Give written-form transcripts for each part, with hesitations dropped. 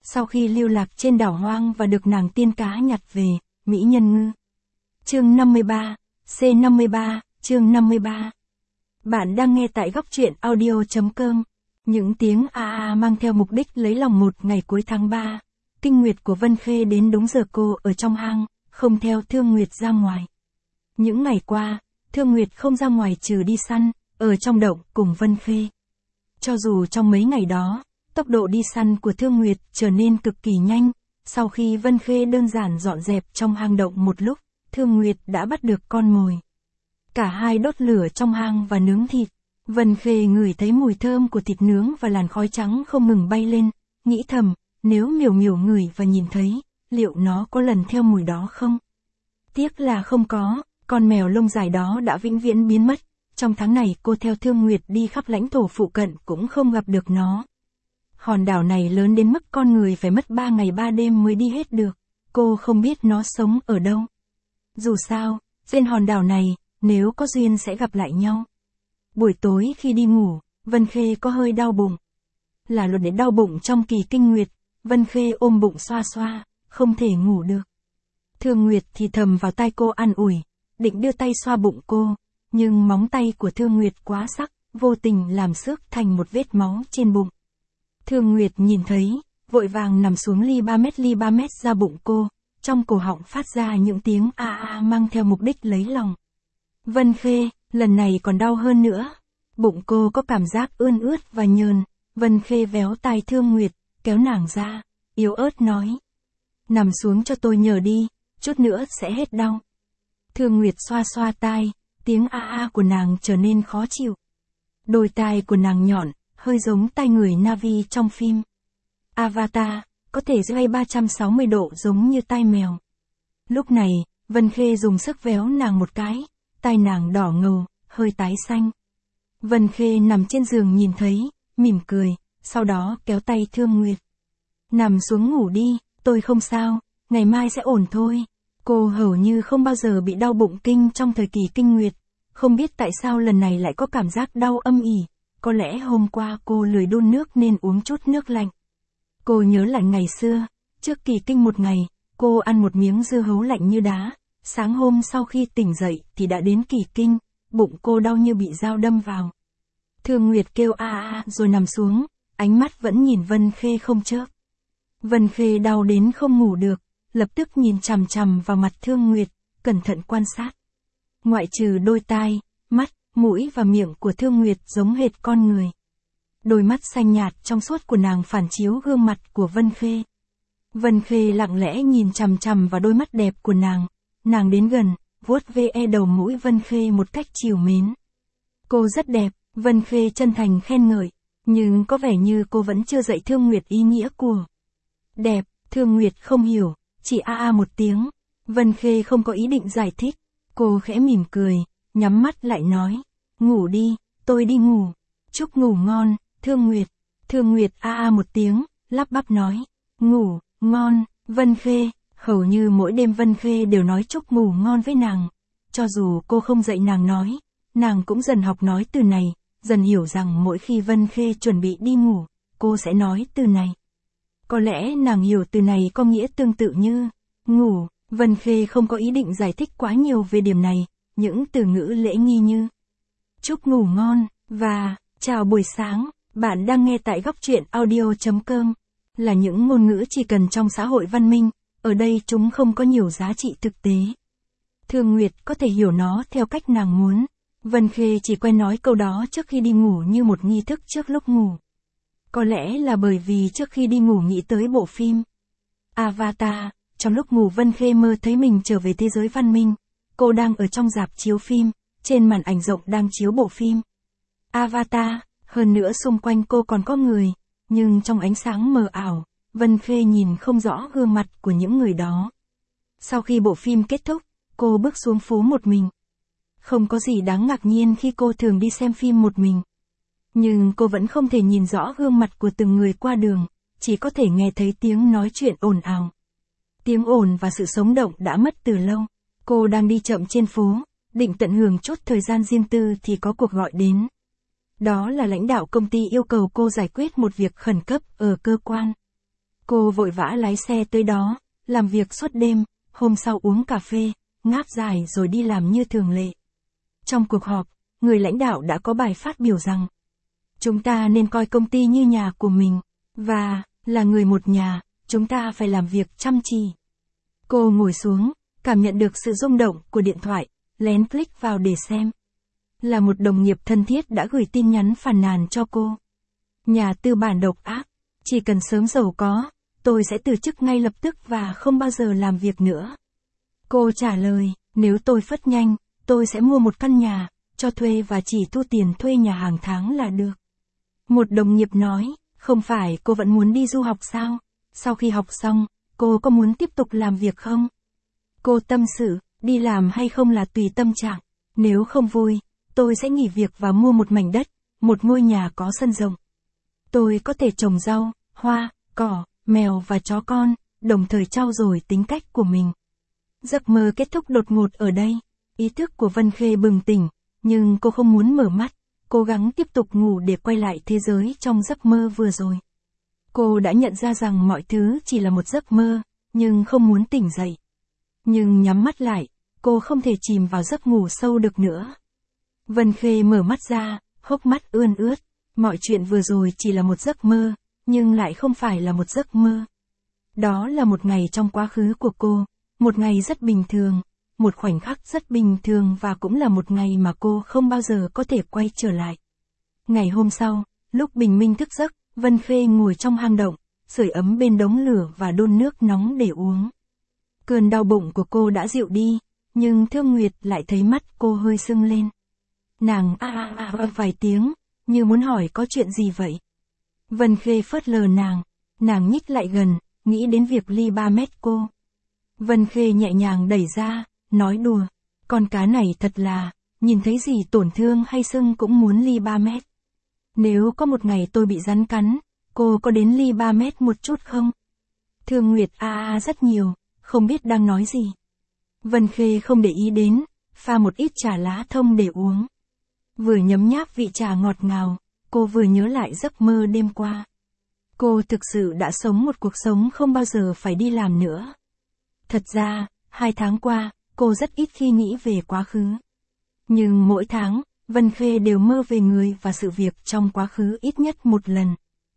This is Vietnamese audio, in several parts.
sau khi lưu lạc trên đảo hoang và được nàng tiên cá nhặt về, mỹ nhân ngư. Chương 53, C53, chương 53. Bạn đang nghe tại góc truyện audio.com. Những tiếng a mang theo mục đích lấy lòng một ngày cuối tháng 3. Kinh nguyệt của Vân Khê đến đúng giờ cô ở trong hang, không theo Thương Nguyệt ra ngoài. Những ngày qua, Thương Nguyệt không ra ngoài trừ đi săn, ở trong động cùng Vân Khê. Cho dù trong mấy ngày đó, tốc độ đi săn của Thương Nguyệt trở nên cực kỳ nhanh, sau khi Vân Khê đơn giản dọn dẹp trong hang động một lúc, Thương Nguyệt đã bắt được con mồi. Cả hai đốt lửa trong hang và nướng thịt. Vân Khê ngửi thấy mùi thơm của thịt nướng và làn khói trắng không ngừng bay lên, nghĩ thầm, nếu Miểu Miểu ngửi và nhìn thấy, liệu nó có lần theo mùi đó không? Tiếc là không có, con mèo lông dài đó đã vĩnh viễn biến mất. Trong tháng này cô theo Thương Nguyệt đi khắp lãnh thổ phụ cận cũng không gặp được nó. Hòn đảo này lớn đến mức con người phải mất 3 ngày 3 đêm mới đi hết được, cô không biết nó sống ở đâu. Dù sao, trên hòn đảo này, nếu có duyên sẽ gặp lại nhau. Buổi tối khi đi ngủ, Vân Khê có hơi đau bụng. Là luật đến đau bụng trong kỳ kinh nguyệt, Vân Khê ôm bụng xoa xoa, không thể ngủ được. Thương Nguyệt thì thầm vào tai cô an ủi, định đưa tay xoa bụng cô, nhưng móng tay của Thương Nguyệt quá sắc, vô tình làm xước thành một vết máu trên bụng. Thương Nguyệt nhìn thấy, vội vàng nằm xuống ly 3 mét ra bụng cô, trong cổ họng phát ra những tiếng a mang theo mục đích lấy lòng. Vân Khê, lần này còn đau hơn nữa. Bụng cô có cảm giác ươn ướt và nhờn, Vân Khê véo tai Thương Nguyệt, kéo nàng ra, yếu ớt nói. Nằm xuống cho tôi nhờ đi, chút nữa sẽ hết đau. Thương Nguyệt xoa xoa tai, tiếng a của nàng trở nên khó chịu. Đôi tai của nàng nhọn, hơi giống tai người Na'vi trong phim Avatar, có thể xoay 360 độ giống như tai mèo. Lúc này, Vân Khê dùng sức véo nàng một cái, tai nàng đỏ ngầu, hơi tái xanh. Vân Khê nằm trên giường nhìn thấy, mỉm cười, sau đó kéo tay Thương Nguyệt. Nằm xuống ngủ đi, tôi không sao, ngày mai sẽ ổn thôi. Cô hầu như không bao giờ bị đau bụng kinh trong thời kỳ kinh nguyệt, không biết tại sao lần này lại có cảm giác đau âm ỉ, có lẽ hôm qua cô lười đun nước nên uống chút nước lạnh. Cô nhớ lại ngày xưa, trước kỳ kinh một ngày, cô ăn một miếng dưa hấu lạnh như đá, sáng hôm sau khi tỉnh dậy thì đã đến kỳ kinh, bụng cô đau như bị dao đâm vào. Thương Nguyệt kêu a rồi nằm xuống, ánh mắt vẫn nhìn Vân Khê không chớp. Vân Khê đau đến không ngủ được, lập tức nhìn chằm chằm vào mặt Thương Nguyệt, cẩn thận quan sát. Ngoại trừ đôi tai, mắt, mũi và miệng của Thương Nguyệt giống hệt con người. Đôi mắt xanh nhạt trong suốt của nàng phản chiếu gương mặt của Vân Khê. Vân Khê lặng lẽ nhìn chằm chằm vào đôi mắt đẹp của nàng. Nàng đến gần, vuốt ve đầu mũi Vân Khê một cách trìu mến. Cô rất đẹp, Vân Khê chân thành khen ngợi, nhưng có vẻ như cô vẫn chưa dạy Thương Nguyệt ý nghĩa của đẹp. Thương Nguyệt không hiểu, chỉ a một tiếng. Vân Khê không có ý định giải thích. Cô khẽ mỉm cười, nhắm mắt lại nói, ngủ đi, tôi đi ngủ. Chúc ngủ ngon, Thương Nguyệt. Thương Nguyệt a một tiếng, lắp bắp nói, ngủ ngon. Vân Khê, hầu như mỗi đêm Vân Khê đều nói chúc ngủ ngon với nàng. Cho dù cô không dạy nàng nói, nàng cũng dần học nói từ này, dần hiểu rằng mỗi khi Vân Khê chuẩn bị đi ngủ, cô sẽ nói từ này. Có lẽ nàng hiểu từ này có nghĩa tương tự như ngủ. Vân Khê không có ý định giải thích quá nhiều về điểm này, những từ ngữ lễ nghi như chúc ngủ ngon và chào buổi sáng. Bạn đang nghe tại góc truyện audio.com, là những ngôn ngữ chỉ cần trong xã hội văn minh, ở đây chúng không có nhiều giá trị thực tế. Thương Nguyệt có thể hiểu nó theo cách nàng muốn. Vân Khê chỉ quen nói câu đó trước khi đi ngủ như một nghi thức trước lúc ngủ. Có lẽ là bởi vì trước khi đi ngủ nghĩ tới bộ phim Avatar, trong lúc ngủ Vân Khê mơ thấy mình trở về thế giới văn minh. Cô đang ở trong rạp chiếu phim, trên màn ảnh rộng đang chiếu bộ phim Avatar, hơn nữa xung quanh cô còn có người, nhưng trong ánh sáng mờ ảo, Vân Khê nhìn không rõ gương mặt của những người đó. Sau khi bộ phim kết thúc, cô bước xuống phố một mình. Không có gì đáng ngạc nhiên khi cô thường đi xem phim một mình. Nhưng cô vẫn không thể nhìn rõ gương mặt của từng người qua đường, chỉ có thể nghe thấy tiếng nói chuyện ồn ào. Tiếng ồn và sự sống động đã mất từ lâu. Cô đang đi chậm trên phố, định tận hưởng chút thời gian riêng tư thì có cuộc gọi đến. Đó là lãnh đạo công ty yêu cầu cô giải quyết một việc khẩn cấp ở cơ quan. Cô vội vã lái xe tới đó, làm việc suốt đêm, hôm sau uống cà phê, ngáp dài rồi đi làm như thường lệ. Trong cuộc họp, người lãnh đạo đã có bài phát biểu rằng, chúng ta nên coi công ty như nhà của mình, và, là người một nhà, chúng ta phải làm việc chăm chỉ. Cô ngồi xuống, cảm nhận được sự rung động của điện thoại, lén click vào để xem. Là một đồng nghiệp thân thiết đã gửi tin nhắn phàn nàn cho cô. Nhà tư bản độc ác, chỉ cần sớm giàu có, tôi sẽ từ chức ngay lập tức và không bao giờ làm việc nữa. Cô trả lời, nếu tôi phất nhanh, tôi sẽ mua một căn nhà, cho thuê và chỉ thu tiền thuê nhà hàng tháng là được. Một đồng nghiệp nói, không phải cô vẫn muốn đi du học sao? Sau khi học xong, cô có muốn tiếp tục làm việc không? Cô tâm sự, đi làm hay không là tùy tâm trạng. Nếu không vui, tôi sẽ nghỉ việc và mua một mảnh đất, một ngôi nhà có sân rộng. Tôi có thể trồng rau, hoa, cỏ, mèo và chó con, đồng thời trau dồi tính cách của mình. Giấc mơ kết thúc đột ngột ở đây. Ý thức của Vân Khê bừng tỉnh, nhưng cô không muốn mở mắt, cố gắng tiếp tục ngủ để quay lại thế giới trong giấc mơ vừa rồi. Cô đã nhận ra rằng mọi thứ chỉ là một giấc mơ, nhưng không muốn tỉnh dậy. Nhưng nhắm mắt lại, cô không thể chìm vào giấc ngủ sâu được nữa. Vân Khê mở mắt ra, hốc mắt ươn ướt. Mọi chuyện vừa rồi chỉ là một giấc mơ, nhưng lại không phải là một giấc mơ. Đó là một ngày trong quá khứ của cô, một ngày rất bình thường, một khoảnh khắc rất bình thường và cũng là một ngày mà cô không bao giờ có thể quay trở lại. Ngày hôm sau, lúc bình minh thức giấc, Vân Khê ngồi trong hang động, sưởi ấm bên đống lửa và đun nước nóng để uống. Cơn đau bụng của cô đã dịu đi, nhưng Thương Nguyệt lại thấy mắt cô hơi sưng lên. Nàng vài tiếng, như muốn hỏi có chuyện gì vậy. Vân Khê phớt lờ nàng nhích lại gần, nghĩ đến việc ly 3 mét cô. Vân Khê nhẹ nhàng đẩy ra, nói đùa, con cá này thật là, nhìn thấy gì tổn thương hay sưng cũng muốn ly 3 mét. Nếu có một ngày tôi bị rắn cắn, cô có đến ly 3 mét một chút không? Thương Nguyệt rất nhiều, không biết đang nói gì. Vân Khê không để ý đến, pha một ít trà lá thông để uống. Vừa nhấm nháp vị trà ngọt ngào, cô vừa nhớ lại giấc mơ đêm qua. Cô thực sự đã sống một cuộc sống không bao giờ phải đi làm nữa. Thật ra, 2 tháng qua, cô rất ít khi nghĩ về quá khứ. Nhưng mỗi tháng, Vân Khê đều mơ về người và sự việc trong quá khứ ít nhất một lần.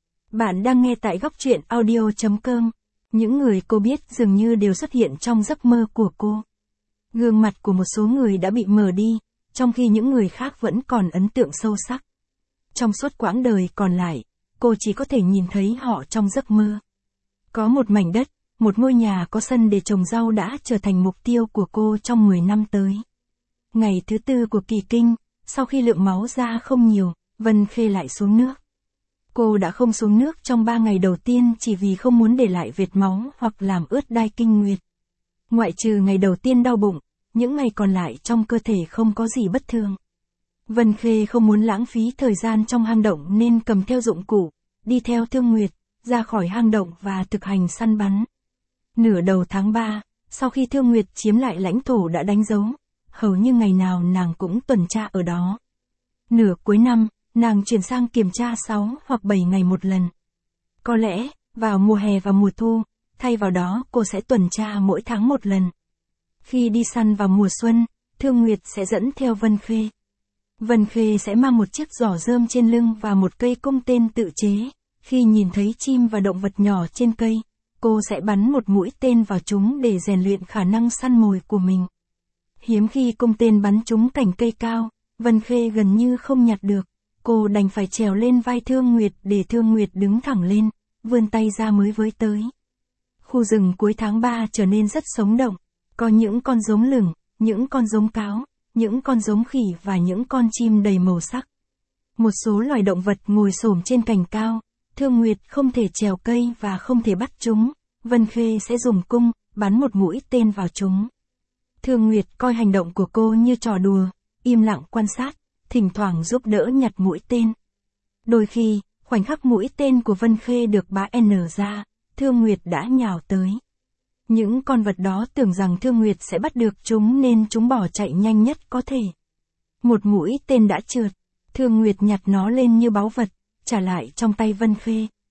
Bạn đang nghe tại góc truyện audio.com. Những người cô biết dường như đều xuất hiện trong giấc mơ của cô. Gương mặt của một số người đã bị mờ đi, trong khi những người khác vẫn còn ấn tượng sâu sắc. Trong suốt quãng đời còn lại, cô chỉ có thể nhìn thấy họ trong giấc mơ. Có một mảnh đất, một ngôi nhà có sân để trồng rau đã trở thành mục tiêu của cô trong 10 năm tới. Ngày thứ 4 của kỳ kinh, sau khi lượng máu ra không nhiều, Vân Khê lại xuống nước. Cô đã không xuống nước trong 3 ngày đầu tiên chỉ vì không muốn để lại vệt máu hoặc làm ướt đai kinh nguyệt. Ngoại trừ ngày đầu tiên đau bụng, những ngày còn lại trong cơ thể không có gì bất thường. Vân Khê không muốn lãng phí thời gian trong hang động nên cầm theo dụng cụ, đi theo Thương Nguyệt, ra khỏi hang động và thực hành săn bắn. Nửa đầu tháng 3, sau khi Thương Nguyệt chiếm lại lãnh thổ đã đánh dấu, hầu như ngày nào nàng cũng tuần tra ở đó. Nửa cuối năm, nàng chuyển sang kiểm tra 6 hoặc 7 ngày một lần. Có lẽ, vào mùa hè và mùa thu, thay vào đó cô sẽ tuần tra mỗi tháng một lần. Khi đi săn vào mùa xuân, Thương Nguyệt sẽ dẫn theo Vân Khê. Vân Khê sẽ mang một chiếc giỏ rơm trên lưng và một cây cung tên tự chế. Khi nhìn thấy chim và động vật nhỏ trên cây, cô sẽ bắn một mũi tên vào chúng để rèn luyện khả năng săn mồi của mình. Hiếm khi cung tên bắn trúng cành cây cao, Vân Khê gần như không nhặt được. Cô đành phải trèo lên vai Thương Nguyệt để Thương Nguyệt đứng thẳng lên, vươn tay ra mới với tới. Khu rừng cuối tháng 3 trở nên rất sống động. Có những con giống lửng, những con giống cáo, những con giống khỉ và những con chim đầy màu sắc. Một số loài động vật ngồi xổm trên cành cao, Thương Nguyệt không thể trèo cây và không thể bắt chúng. Vân Khê sẽ dùng cung, bắn một mũi tên vào chúng. Thương Nguyệt coi hành động của cô như trò đùa, im lặng quan sát, thỉnh thoảng giúp đỡ nhặt mũi tên. Đôi khi, khoảnh khắc mũi tên của Vân Khê được bá N ra, Thương Nguyệt đã nhào tới. Những con vật đó tưởng rằng Thương Nguyệt sẽ bắt được chúng nên chúng bỏ chạy nhanh nhất có thể. Một mũi tên đã trượt, Thương Nguyệt nhặt nó lên như báu vật, trả lại trong tay Vân Khê.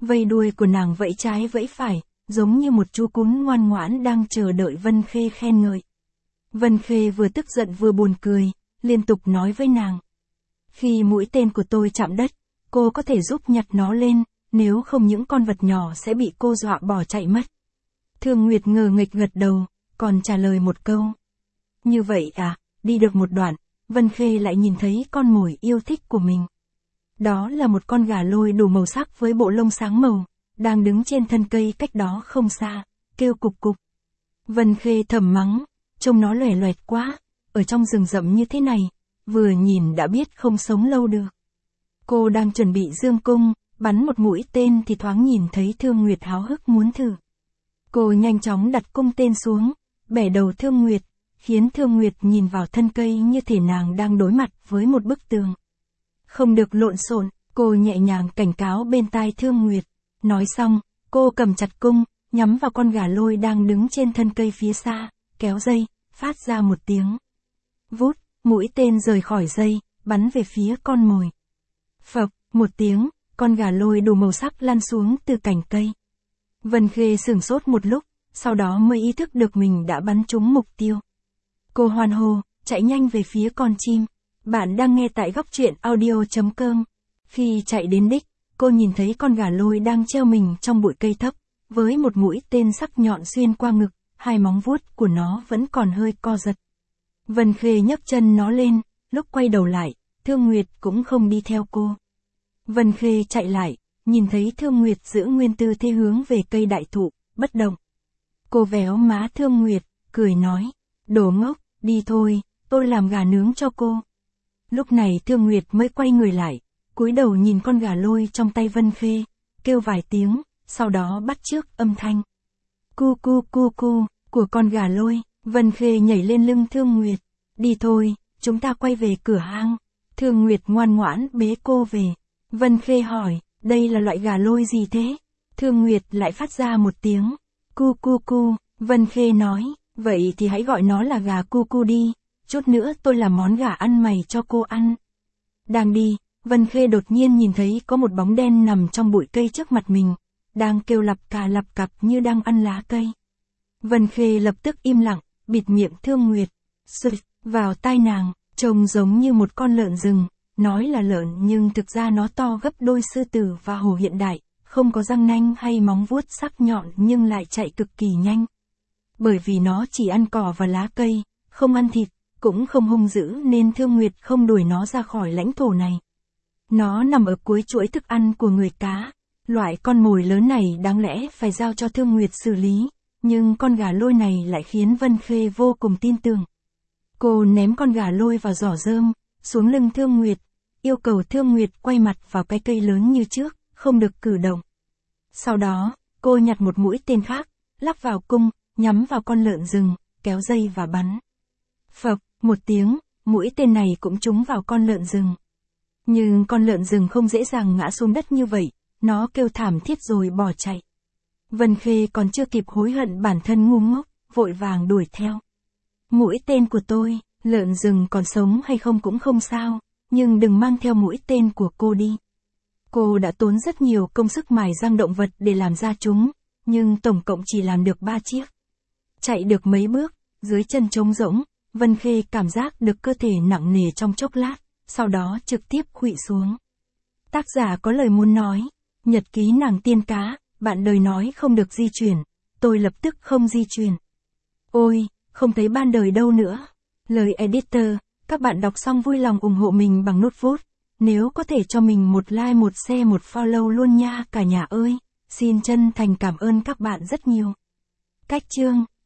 Vây đuôi của nàng vẫy trái vẫy phải, giống như một chú cún ngoan ngoãn đang chờ đợi Vân Khê khen ngợi. Vân Khê vừa tức giận vừa buồn cười, liên tục nói với nàng. Khi mũi tên của tôi chạm đất, cô có thể giúp nhặt nó lên, nếu không những con vật nhỏ sẽ bị cô dọa bỏ chạy mất. Thương Nguyệt ngờ nghịch gật đầu, còn trả lời một câu. Như vậy à, đi được một đoạn, Vân Khê lại nhìn thấy con mồi yêu thích của mình. Đó là một con gà lôi đủ màu sắc với bộ lông sáng màu, đang đứng trên thân cây cách đó không xa, kêu cục cục. Vân Khê thầm mắng, trông nó loẻ loẹt quá, ở trong rừng rậm như thế này, vừa nhìn đã biết không sống lâu được. Cô đang chuẩn bị dương cung, bắn một mũi tên thì thoáng nhìn thấy Thương Nguyệt háo hức muốn thử. Cô nhanh chóng đặt cung tên xuống, bẻ đầu Thương Nguyệt, khiến Thương Nguyệt nhìn vào thân cây như thể nàng đang đối mặt với một bức tường. Không được lộn xộn, cô nhẹ nhàng cảnh cáo bên tai Thương Nguyệt. Nói xong, cô cầm chặt cung, nhắm vào con gà lôi đang đứng trên thân cây phía xa, kéo dây, phát ra một tiếng. Vút, mũi tên rời khỏi dây, bắn về phía con mồi. Phập, một tiếng, con gà lôi đủ màu sắc lăn xuống từ cành cây. Vân Khê sửng sốt một lúc, sau đó mới ý thức được mình đã bắn trúng mục tiêu. Cô hoan hô, chạy nhanh về phía con chim. Bạn đang nghe tại góc truyện audio.com. Khi chạy đến đích, cô nhìn thấy con gà lôi đang treo mình trong bụi cây thấp, với một mũi tên sắc nhọn xuyên qua ngực, hai móng vuốt của nó vẫn còn hơi co giật. Vân Khê nhấc chân nó lên, lúc quay đầu lại, Thương Nguyệt cũng không đi theo cô. Vân Khê chạy lại, nhìn thấy Thương Nguyệt giữ nguyên tư thế hướng về cây đại thụ, bất động. Cô véo má Thương Nguyệt, cười nói, đồ ngốc, đi thôi, tôi làm gà nướng cho cô. Lúc này Thương Nguyệt mới quay người lại, cúi đầu nhìn con gà lôi trong tay Vân Khê, kêu vài tiếng, sau đó bắt chước âm thanh. Cu cu cu cu, của con gà lôi. Vân Khê nhảy lên lưng Thương Nguyệt. Đi thôi, chúng ta quay về cửa hang. Thương Nguyệt ngoan ngoãn bế cô về. Vân Khê hỏi, đây là loại gà lôi gì thế? Thương Nguyệt lại phát ra một tiếng. Cu cu cu. Vân Khê nói, vậy thì hãy gọi nó là gà cu cu đi. Chút nữa tôi làm món gà ăn mày cho cô ăn. Đang đi, Vân Khê đột nhiên nhìn thấy có một bóng đen nằm trong bụi cây trước mặt mình, đang kêu lặp cặp như đang ăn lá cây. Vân Khê lập tức im lặng, bịt miệng Thương Nguyệt. Sụt vào tai nàng, trông giống như một con lợn rừng, nói là lợn nhưng thực ra nó to gấp đôi sư tử và hổ hiện đại, không có răng nanh hay móng vuốt sắc nhọn nhưng lại chạy cực kỳ nhanh. Bởi vì nó chỉ ăn cỏ và lá cây, không ăn thịt, cũng không hung dữ nên Thương Nguyệt không đuổi nó ra khỏi lãnh thổ này. Nó nằm ở cuối chuỗi thức ăn của người cá. Loại con mồi lớn này đáng lẽ phải giao cho Thương Nguyệt xử lý, nhưng con gà lôi này lại khiến Vân Khê vô cùng tin tưởng. Cô ném con gà lôi vào giỏ rơm, xuống lưng Thương Nguyệt, yêu cầu Thương Nguyệt quay mặt vào cái cây lớn như trước, không được cử động. Sau đó, cô nhặt một mũi tên khác, lắp vào cung, nhắm vào con lợn rừng, kéo dây và bắn. Phập, một tiếng, mũi tên này cũng trúng vào con lợn rừng. Nhưng con lợn rừng không dễ dàng ngã xuống đất như vậy, nó kêu thảm thiết rồi bỏ chạy. Vân Khê còn chưa kịp hối hận bản thân ngu ngốc, vội vàng đuổi theo. Mũi tên của tôi, lợn rừng còn sống hay không cũng không sao, nhưng đừng mang theo mũi tên của cô đi. Cô đã tốn rất nhiều công sức mài răng động vật để làm ra chúng, nhưng tổng cộng chỉ làm được 3 chiếc. Chạy được mấy bước, dưới chân trống rỗng, Vân Khê cảm giác được cơ thể nặng nề trong chốc lát, sau đó trực tiếp khuỵu xuống. Tác giả có lời muốn nói, nhật ký nàng tiên cá, bạn đời nói không được di chuyển, tôi lập tức không di chuyển. Ôi, không thấy ban đời đâu nữa. Lời editor, các bạn đọc xong vui lòng ủng hộ mình bằng nút vote, nếu có thể cho mình một like một share một follow luôn nha cả nhà ơi, xin chân thành cảm ơn các bạn rất nhiều. Cách chương